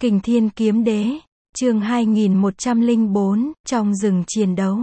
Kình Thiên Kiếm Đế, chương 2104, trong rừng chiến đấu.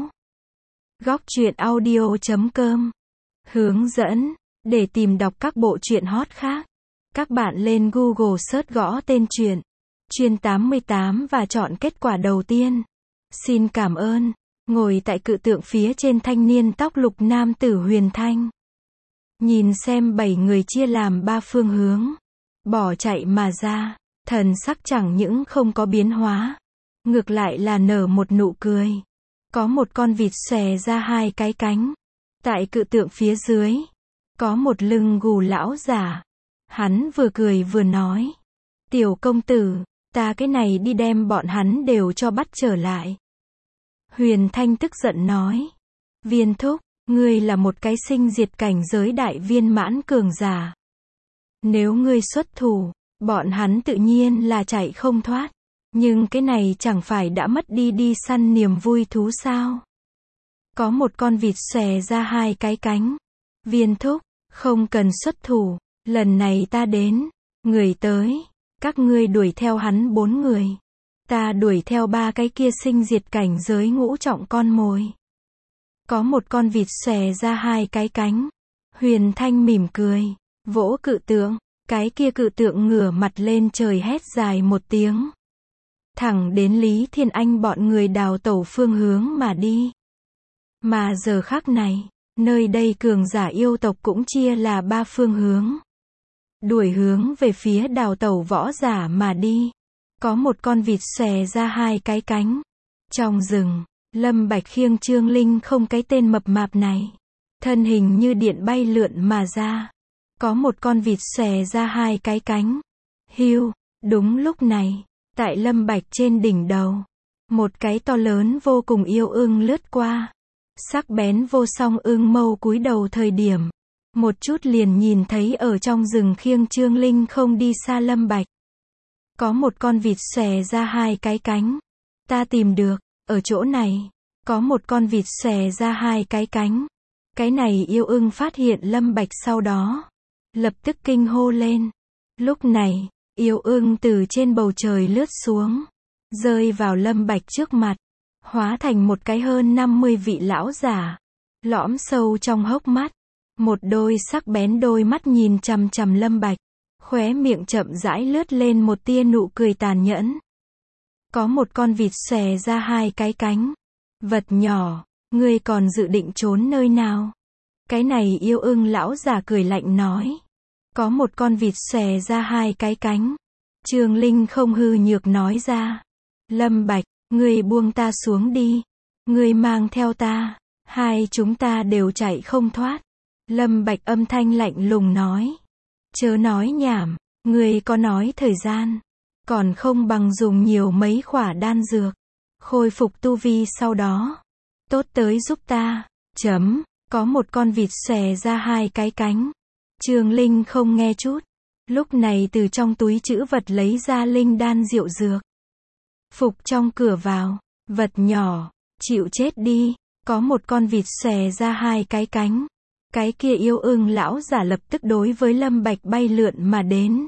Góc truyện audio.com hướng dẫn, để tìm đọc các bộ truyện hot khác. Các bạn lên Google search gõ tên truyện, Chuyên 88 và chọn kết quả đầu tiên. Xin cảm ơn. Ngồi tại cự tượng phía trên thanh niên tóc lục nam tử Huyền Thanh. Nhìn xem 7 người chia làm 3 phương hướng. Bỏ chạy mà ra. Thần sắc chẳng những không có biến hóa. Ngược lại là nở một nụ cười. Có một con vịt xòe ra 2 cái cánh. Tại cự tượng phía dưới. Có một lưng gù lão giả. Hắn vừa cười vừa nói. Tiểu công tử, ta cái này đi đem bọn hắn đều cho bắt trở lại. Huyền Thanh tức giận nói. Viên thúc, ngươi là một cái sinh diệt cảnh giới đại viên mãn cường giả. Nếu ngươi xuất thủ, bọn hắn tự nhiên là chạy không thoát. Nhưng cái này chẳng phải đã mất đi săn niềm vui thú sao? Có một con vịt xòe ra 2 cái cánh. Viên thúc, không cần xuất thủ, lần này ta đến. Người tới, các ngươi đuổi theo hắn 4 người. Ta đuổi theo 3 cái kia sinh diệt cảnh giới ngũ trọng con mồi. Có một con vịt xòe ra 2 cái cánh. Huyền Thanh mỉm cười, vỗ cự tượng. Cái kia cự tượng ngửa mặt lên trời hét dài một tiếng. Thẳng đến Lý Thiên Anh bọn người đào tẩu phương hướng mà đi. Mà giờ khắc này, nơi đây cường giả yêu tộc cũng chia là 3 phương hướng. Đuổi hướng về phía đào tẩu võ giả mà đi. Có một con vịt xòe ra 2 cái cánh. Trong rừng, Lâm Bạch khiêng Trương Linh không cái tên mập mạp này. Thân hình như điện bay lượn mà ra. Có một con vịt xòe ra 2 cái cánh. Hiu, đúng lúc này, tại Lâm Bạch trên đỉnh đầu, một cái to lớn vô cùng yêu ưng lướt qua. Sắc bén vô song ưng mâu cúi đầu thời điểm, một chút liền nhìn thấy ở trong rừng khiêng Trương Linh không đi xa Lâm Bạch. Có một con vịt xòe ra 2 cái cánh. Ta tìm được, ở chỗ này, có một con vịt xòe ra 2 cái cánh. Cái này yêu ưng phát hiện Lâm Bạch sau đó, lập tức kinh hô lên. Lúc này, yêu ưng từ trên bầu trời lướt xuống, rơi vào Lâm Bạch trước mặt, hóa thành một cái hơn 50 vị lão giả, lõm sâu trong hốc mắt, một đôi sắc bén đôi mắt nhìn chằm chằm Lâm Bạch, khóe miệng chậm rãi lướt lên một tia nụ cười tàn nhẫn. Có một con vịt xòe ra 2 cái cánh. Vật nhỏ, ngươi còn dự định trốn nơi nào? Cái này yêu ưng lão giả cười lạnh nói. Có một con vịt xòe ra 2 cái cánh. Trương Linh không hư nhược nói ra. Lâm Bạch, ngươi buông ta xuống đi. Ngươi mang theo ta. Hai chúng ta đều chạy không thoát. Lâm Bạch âm thanh lạnh lùng nói. Chớ nói nhảm, ngươi có nói thời gian. Còn không bằng dùng nhiều mấy khỏa đan dược. Khôi phục tu vi sau đó. Tốt tới giúp ta. Có một con vịt xòe ra 2 cái cánh. Trương Linh không nghe chút. Lúc này từ trong túi trữ vật lấy ra linh đan diệu dược. Phục trong cửa vào. Vật nhỏ, chịu chết đi. Có một con vịt xòe ra 2 cái cánh. Cái kia yêu ưng lão giả lập tức đối với Lâm Bạch bay lượn mà đến.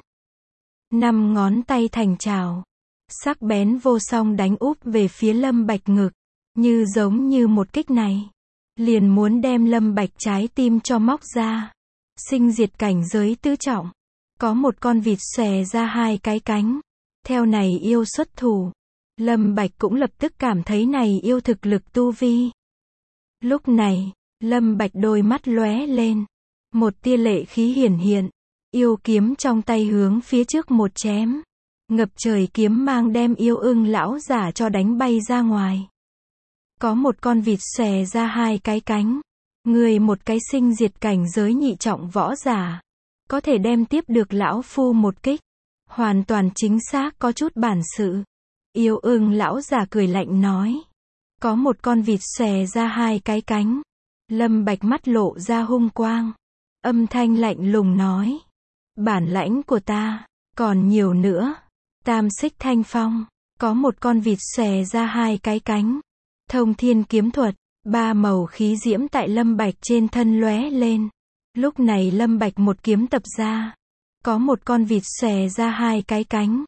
5 ngón tay thành trào. Sắc bén vô song đánh úp về phía Lâm Bạch ngực. Như giống như một kích này. Liền muốn đem Lâm Bạch trái tim cho móc ra. Sinh diệt cảnh giới tứ trọng. Có một con vịt xòe ra 2 cái cánh. Theo này yêu xuất thủ. Lâm Bạch cũng lập tức cảm thấy này yêu thực lực tu vi. Lúc này, Lâm Bạch đôi mắt lóe lên. Một tia lệ khí hiển hiện. Yêu kiếm trong tay hướng phía trước một chém. Ngập trời kiếm mang đem yêu ưng lão giả cho đánh bay ra ngoài. Có một con vịt xòe ra 2 cái cánh. Người một cái sinh diệt cảnh giới nhị trọng võ giả. Có thể đem tiếp được lão phu một kích. Hoàn toàn chính xác có chút bản sự. Yêu ưng lão giả cười lạnh nói. Có một con vịt xòe ra 2 cái cánh. Lâm Bạch mắt lộ ra hung quang. Âm thanh lạnh lùng nói. Bản lãnh của ta, còn nhiều nữa. Tam xích thanh phong. Có một con vịt xòe ra 2 cái cánh. Thông thiên kiếm thuật. 3 màu khí diễm tại Lâm Bạch trên thân lóe lên. Lúc này Lâm Bạch một kiếm tập ra. Có một con vịt xòe ra 2 cái cánh.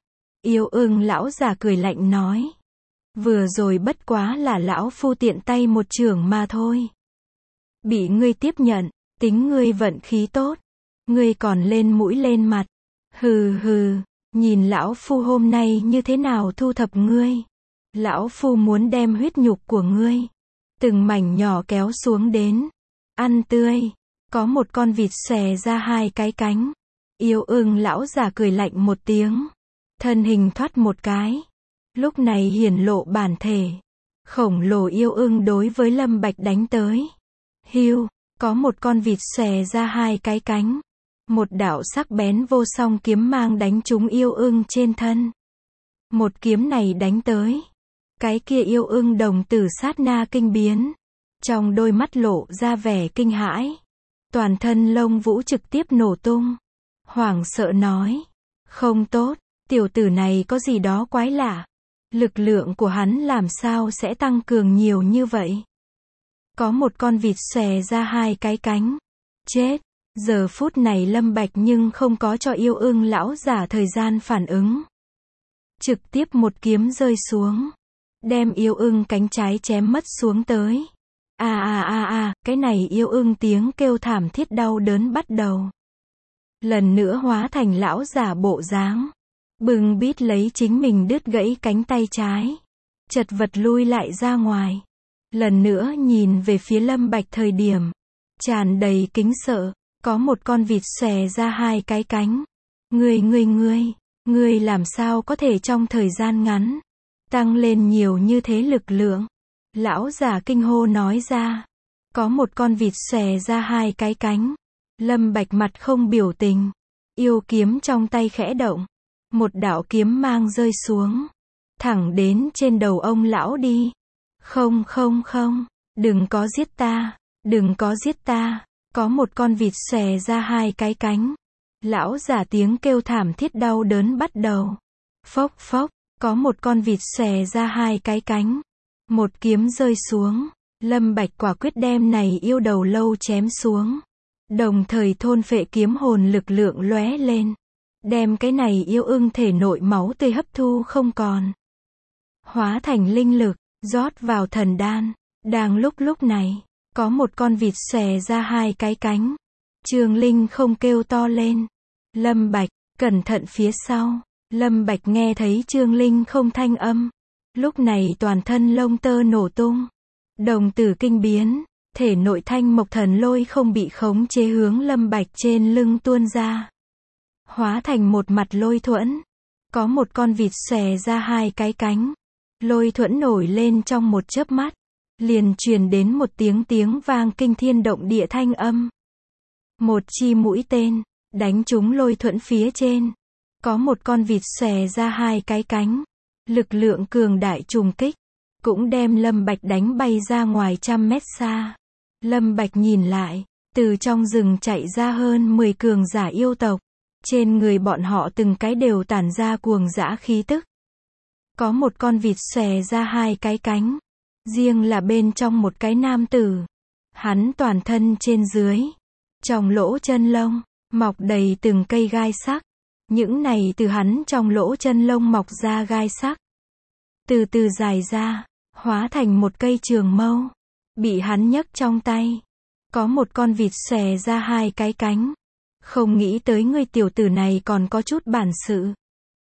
Yêu ưng lão già cười lạnh nói. Vừa rồi bất quá là lão phu tiện tay một chưởng mà thôi. Bị ngươi tiếp nhận, tính ngươi vận khí tốt. Ngươi còn lên mũi lên mặt. Hừ hừ, nhìn lão phu hôm nay như thế nào thu thập ngươi. Lão phu muốn đem huyết nhục của ngươi, từng mảnh nhỏ kéo xuống đến, ăn tươi. Có một con vịt xòe ra hai cái cánh. Yêu ưng lão già cười lạnh một tiếng. Thân hình thoát một cái. Lúc này hiển lộ bản thể. Khổng lồ yêu ưng đối với Lâm Bạch đánh tới. Hiu, có một con vịt xòe ra hai cái cánh. Một đạo sắc bén vô song kiếm mang đánh trúng yêu ưng trên thân. Một kiếm này đánh tới. Cái kia yêu ưng đồng tử sát na kinh biến. Trong đôi mắt lộ ra vẻ kinh hãi. Toàn thân lông vũ trực tiếp nổ tung. Hoảng sợ nói. Không tốt, tiểu tử này có gì đó quái lạ. Lực lượng của hắn làm sao sẽ tăng cường nhiều như vậy? Có một con vịt xòe ra hai cái cánh. Chết! Giờ phút này Lâm Bạch nhưng không có cho yêu ưng lão giả thời gian phản ứng. Trực tiếp một kiếm rơi xuống. Đem yêu ưng cánh trái chém mất xuống tới. Cái này yêu ưng tiếng kêu thảm thiết đau đớn bắt đầu. Lần nữa hóa thành lão giả bộ dáng. Bưng bít lấy chính mình đứt gãy cánh tay trái. Chật vật lui lại ra ngoài. Lần nữa nhìn về phía Lâm Bạch thời điểm. Tràn đầy kính sợ. Có một con vịt xòe ra hai cái cánh. Ngươi làm sao có thể trong thời gian ngắn tăng lên nhiều như thế lực lượng? Lão giả kinh hô nói ra. Có một con vịt xòe ra hai cái cánh. Lâm Bạch mặt không biểu tình. Yêu kiếm trong tay khẽ động. Một đạo kiếm mang rơi xuống. Thẳng đến trên đầu ông lão đi. Không, đừng có giết ta. Đừng có giết ta. Có một con vịt xòe ra hai cái cánh. Lão giả tiếng kêu thảm thiết đau đớn bắt đầu. Phốc phốc, có một con vịt xòe ra hai cái cánh. Một kiếm rơi xuống. Lâm Bạch quả quyết đem này yêu đầu lâu chém xuống. Đồng thời thôn phệ kiếm hồn lực lượng lóe lên. Đem cái này yêu ưng thể nội máu tươi hấp thu không còn. Hóa thành linh lực, rót vào thần đan. Đang lúc này, có một con vịt xòe ra hai cái cánh. Trường Linh không kêu to lên. Lâm Bạch, cẩn thận phía sau. Lâm Bạch nghe thấy Trương Linh không thanh âm. Lúc này toàn thân lông tơ nổ tung. Đồng tử kinh biến. Thể nội thanh mộc thần lôi không bị khống chế hướng Lâm Bạch trên lưng tuôn ra. Hóa thành một mặt lôi thuẫn. Có một con vịt xòe ra hai cái cánh. Lôi thuẫn nổi lên trong một chớp mắt. Liền truyền đến một tiếng vang kinh thiên động địa thanh âm. Một chi mũi tên, đánh trúng lôi thuẫn phía trên. Có một con vịt xòe ra hai cái cánh. Lực lượng cường đại trùng kích. Cũng đem Lâm Bạch đánh bay ra ngoài 100 mét xa. Lâm Bạch nhìn lại. Từ trong rừng chạy ra hơn 10 cường giả yêu tộc. Trên người bọn họ từng cái đều tản ra cuồng dã khí tức. Có một con vịt xòe ra hai cái cánh. Riêng là bên trong một cái nam tử. Hắn toàn thân trên dưới. Trong lỗ chân lông, mọc đầy từng cây gai sắc. Những này từ hắn trong lỗ chân lông mọc ra gai sắc. Từ từ dài ra, hóa thành một cây trường mâu. Bị hắn nhấc trong tay. Có một con vịt xòe ra hai cái cánh. Không nghĩ tới ngươi tiểu tử này còn có chút bản sự.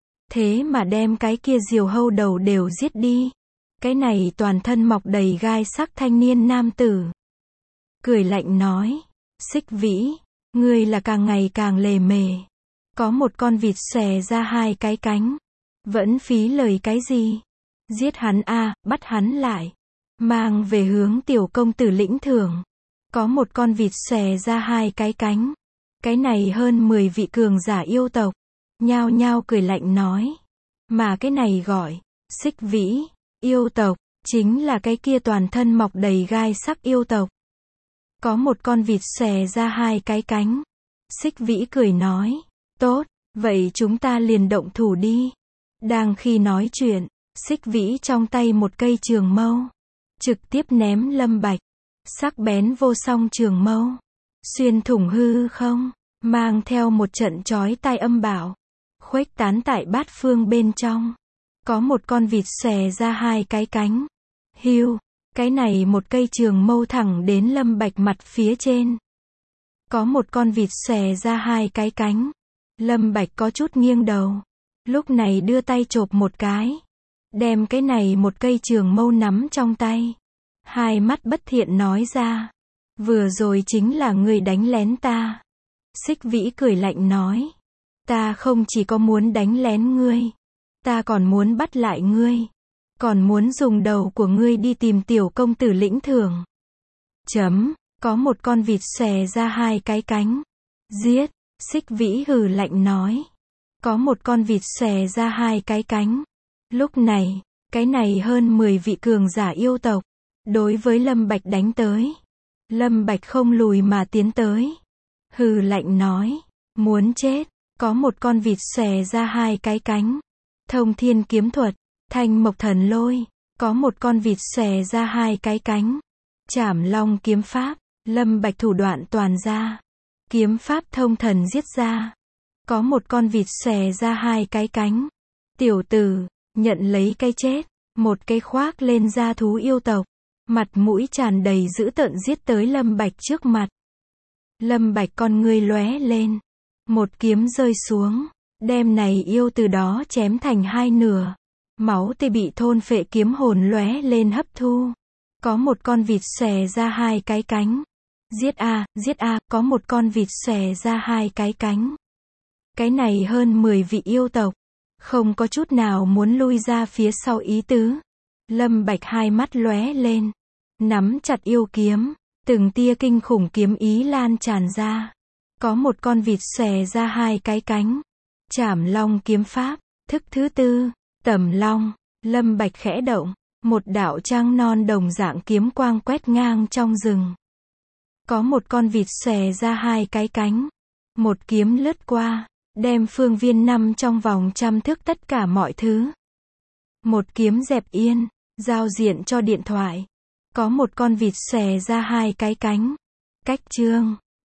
Thế mà đem cái kia diều hâu đầu đều giết đi. Cái này toàn thân mọc đầy gai sắc thanh niên nam tử. Cười lạnh nói. Xích Vĩ, ngươi là càng ngày càng lề mề. Có một con vịt xòe ra hai cái cánh. Vẫn phí lời cái gì? Giết hắn a, bắt hắn lại. Mang về hướng tiểu công tử lĩnh thưởng. Có một con vịt xòe ra hai cái cánh. Cái này hơn 10 vị cường giả yêu tộc. Nhao nhao cười lạnh nói. Mà cái này gọi, Xích Vĩ, yêu tộc, chính là cái kia toàn thân mọc đầy gai sắc yêu tộc. Có một con vịt xòe ra hai cái cánh. Xích Vĩ cười nói. Tốt, vậy chúng ta liền động thủ đi. Đang khi nói chuyện, Xích Vĩ trong tay một cây trường mâu. Trực tiếp ném Lâm Bạch. Sắc bén vô song trường mâu. Xuyên thủng hư không. Mang theo một trận chói tai âm bạo. khuếch tán tại bát phương bên trong. Có một con vịt xòe ra hai cái cánh. Hiu, cái này một cây trường mâu thẳng đến Lâm Bạch mặt phía trên. Có một con vịt xòe ra hai cái cánh. Lâm Bạch có chút nghiêng đầu. Lúc này đưa tay chộp một cái. Đem cái này một cây trường mâu nắm trong tay. Hai mắt bất thiện nói ra. Vừa rồi chính là ngươi đánh lén ta. Xích Vĩ cười lạnh nói. Ta không chỉ có muốn đánh lén ngươi. Ta còn muốn bắt lại ngươi. Còn muốn dùng đầu của ngươi đi tìm tiểu công tử lĩnh thưởng. Có một con vịt xòe ra hai cái cánh. Giết, Xích Vĩ hừ lạnh nói. Có một con vịt xòe ra hai cái cánh. Lúc này, cái này hơn 10 vị cường giả yêu tộc. Đối với Lâm Bạch đánh tới. Lâm Bạch không lùi mà tiến tới. Hừ lạnh nói. Muốn chết, có một con vịt xòe ra hai cái cánh. Thông thiên kiếm thuật, thanh mộc thần lôi. Có một con vịt xòe ra hai cái cánh. Trảm long kiếm pháp, Lâm Bạch thủ đoạn toàn ra. Kiếm pháp thông thần giết ra. Có một con vịt xòe ra hai cái cánh. Tiểu tử, nhận lấy cái chết. Một cái khoác lên da thú yêu tộc. Mặt mũi tràn đầy dữ tợn giết tới Lâm Bạch trước mặt. Lâm Bạch con ngươi lóe lên. Một kiếm rơi xuống. Đem này yêu từ đó chém thành hai nửa. Máu tươi bị thôn phệ kiếm hồn lóe lên hấp thu. Có một con vịt xòe ra hai cái cánh. Giết a, có một con vịt xòe ra hai cái cánh. Cái này hơn 10 vị yêu tộc. Không có chút nào muốn lui ra phía sau ý tứ. Lâm Bạch hai mắt lóe lên. Nắm chặt yêu kiếm. Từng tia kinh khủng kiếm ý lan tràn ra. Có một con vịt xòe ra hai cái cánh. Trảm long kiếm pháp. Thức thứ tư. Tẩm long. Lâm Bạch khẽ động. Một đạo trăng non đồng dạng kiếm quang quét ngang trong rừng. Có một con vịt xòe ra hai cái cánh. Một kiếm lướt qua. Đem phương viên năm trong vòng 100 thước tất cả mọi thứ. Một kiếm dẹp yên. Giao diện cho điện thoại. Có một con vịt xòe ra hai cái cánh. Cách chương.